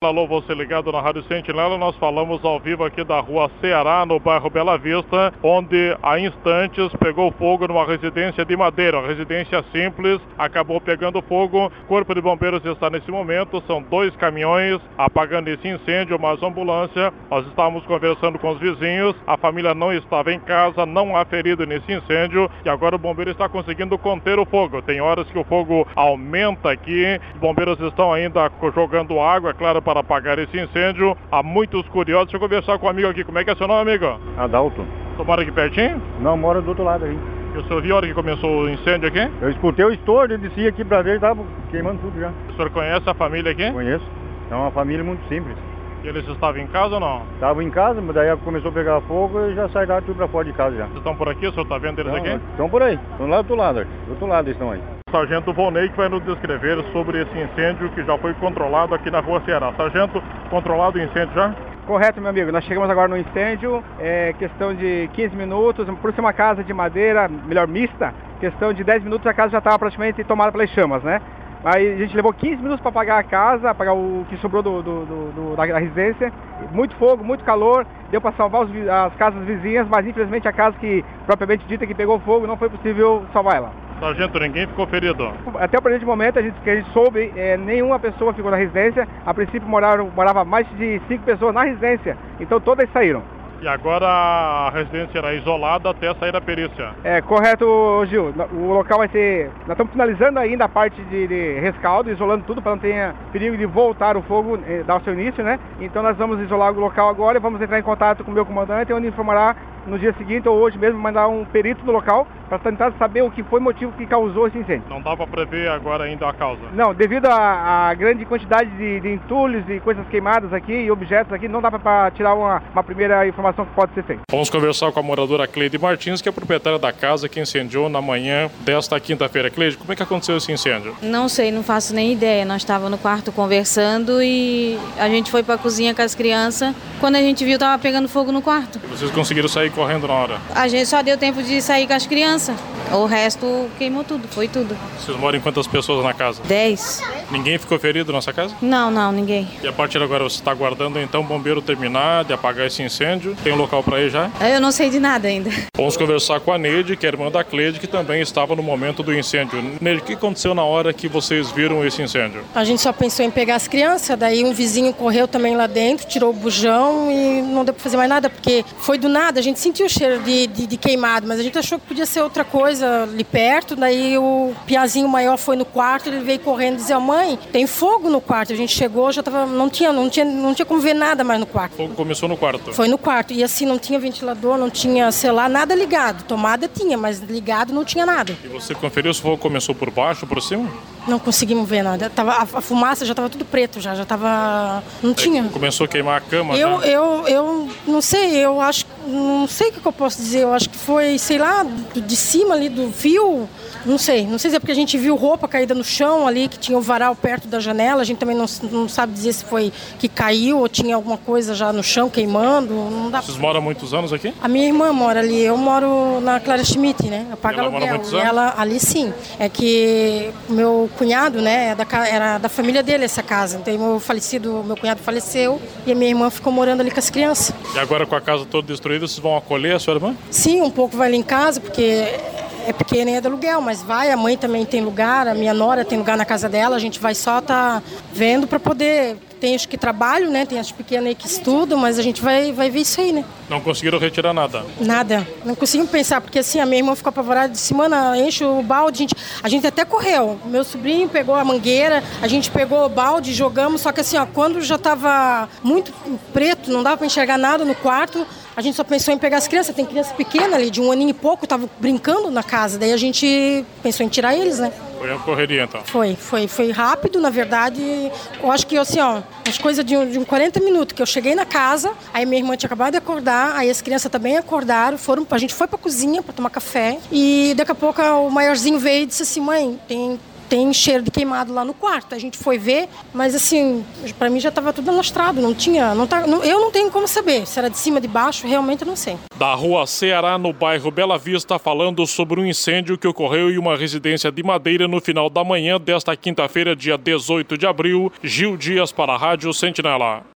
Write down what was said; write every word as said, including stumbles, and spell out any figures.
Alô, você ligado na Rádio Sentinela, nós falamos ao vivo aqui da Rua Ceará, no bairro Bela Vista, onde há instantes pegou fogo numa residência de madeira, uma residência simples, acabou pegando fogo. Corpo de Bombeiros está nesse momento, são dois caminhões apagando esse incêndio, mais uma ambulância. Nós estávamos conversando com os vizinhos, a família não estava em casa, não há ferido nesse incêndio e agora o bombeiro está conseguindo conter o fogo. Tem horas que o fogo aumenta aqui, os bombeiros estão ainda jogando água, é claro, para apagar esse incêndio. Há muitos curiosos. Deixa eu conversar com um amigo aqui. Como é que é seu nome, amigo? Adalto. Tu mora aqui pertinho? Não, moro do outro lado aí. E o senhor viu a hora que começou o incêndio aqui? Eu escutei o estouro, eu desci aqui pra ver e tava queimando tudo já. O senhor conhece a família aqui? Conheço. É uma família muito simples. E eles estavam em casa ou não? Estavam em casa, mas daí começou a pegar fogo e já saíram tudo pra fora de casa já. Vocês estão por aqui? O senhor está vendo eles não, aqui? Estão por aí. Estão lá do outro lado. Do outro lado eles estão aí. Sargento Volney que vai nos descrever sobre esse incêndio que já foi controlado aqui na Rua Ceará. Sargento, controlado o incêndio já? Correto, meu amigo. Nós chegamos agora no incêndio, é questão de quinze minutos, por ser uma casa de madeira, melhor mista, questão de dez minutos a casa já estava praticamente tomada pelas chamas, né? Aí a gente levou quinze minutos para apagar a casa, apagar o que sobrou do, do, do, do, da residência. Muito fogo, muito calor, deu para salvar os, as casas vizinhas, mas infelizmente a casa que propriamente dita que pegou fogo não foi possível salvar ela. Sargento, ninguém ficou ferido? Até o presente momento, a gente, que a gente soube, é, nenhuma pessoa ficou na residência. A princípio moraram, morava mais de cinco pessoas na residência, então todas saíram. E agora a residência era isolada até sair a perícia? É, correto, Gil. O local vai ser... Nós estamos finalizando ainda a parte de, de rescaldo, isolando tudo para não ter perigo de voltar o fogo, eh, dar o seu início, né? Então nós vamos isolar o local agora e vamos entrar em contato com o meu comandante, onde informará no dia seguinte ou hoje mesmo mandar um perito no local para tentar saber o que foi o motivo que causou esse incêndio. Não dá para prever agora ainda a causa? Não, devido à grande quantidade de, de entulhos e coisas queimadas aqui e objetos aqui, não dá para tirar uma, uma primeira informação que pode ser feita. Vamos conversar com a moradora Cleide Martins, que é proprietária da casa que incendiou na manhã desta quinta-feira. Cleide, como é que aconteceu esse incêndio? Não sei, não faço nem ideia. Nós estávamos no quarto conversando e a gente foi para a cozinha com as crianças. Quando a gente viu, estava pegando fogo no quarto. E vocês conseguiram sair correndo na hora? A gente só deu tempo de sair com as crianças. O resto queimou tudo, foi tudo. Vocês moram em quantas pessoas na casa? Dez. Ninguém ficou ferido nessa casa? Não, não, ninguém. E a partir de agora você está aguardando então o bombeiro terminar de apagar esse incêndio? Tem um local para ir já? Eu não sei de nada ainda. Vamos conversar com a Neide, que é irmã da Cleide, que também estava no momento do incêndio. Neide, o que aconteceu na hora que vocês viram esse incêndio? A gente só pensou em pegar as crianças, daí um vizinho correu também lá dentro, tirou o bujão e não deu para fazer mais nada, porque foi do nada, a gente sentiu o cheiro de, de, de queimado, mas a gente achou que podia ser outra coisa ali perto, daí o piazinho maior foi no quarto, ele veio correndo e dizia, mãe, tem fogo no quarto. A gente chegou, já tava, não tinha, não tinha, não tinha como ver nada mais no quarto. O fogo começou no quarto? Foi no quarto, e assim, não tinha ventilador, não tinha celular, nada ligado. Tomada tinha, mas ligado não tinha nada. E você conferiu se o fogo começou por baixo, por cima? Não conseguimos ver nada. Tava, a, a fumaça já estava tudo preto, já, já tava, não tinha. Aí começou a queimar a cama? Eu, já? eu, eu não sei, eu acho, não sei o que eu posso dizer, eu acho que foi, sei lá, de cima ali do fio, não sei, não sei se é porque a gente viu roupa caída no chão ali, que tinha o varal perto da janela, a gente também não, não sabe dizer se foi que caiu ou tinha alguma coisa já no chão queimando, não dá. Vocês moram há muitos anos aqui? A minha irmã mora ali, eu moro na Clara Schmidt, né, eu pago ela aluguel. Mora há muitos e anos? ela ali sim, é que meu cunhado, né, é da, era da família dele essa casa, então meu falecido, meu cunhado faleceu e a minha irmã ficou morando ali com as crianças. E agora com a casa toda destruída, vocês vão acolher a sua irmã? Sim, um pouco vai ali em casa, porque é pequena e é de aluguel, mas vai, a mãe também tem lugar, a minha nora tem lugar na casa dela, a gente vai só tá vendo para poder, tem os que trabalham, né, tem as pequenas aí que estudam, mas a gente vai, vai ver isso aí, né. Não conseguiram retirar nada? Nada, não conseguimos pensar, porque assim, a minha irmã ficou apavorada, disse, mana, enche o balde, a gente, a gente até correu, meu sobrinho pegou a mangueira, a gente pegou o balde, jogamos, só que assim, ó, quando já tava muito preto, não dava para enxergar nada no quarto, a gente só pensou em pegar as crianças, tem criança pequena ali, de um aninho e pouco, estavam brincando na casa, daí a gente pensou em tirar eles, né. Foi uma correria, então? Foi, foi, foi rápido, na verdade, eu acho que assim, ó, as coisas de, um, de um quarenta minutos, que eu cheguei na casa, aí minha irmã tinha acabado de acordar, aí as crianças também acordaram, foram, a gente foi pra cozinha pra tomar café, e daqui a pouco o maiorzinho veio e disse assim, mãe, tem tem cheiro de queimado lá no quarto. A gente foi ver, mas assim, para mim já estava tudo alastrado, não tinha, não tá, não, eu não tenho como saber se era de cima, de baixo, realmente eu não sei. Da Rua Ceará, no bairro Bela Vista, falando sobre um incêndio que ocorreu em uma residência de Madeira no final da manhã desta quinta-feira, dia dezoito de abril, Gil Dias para a Rádio Sentinela.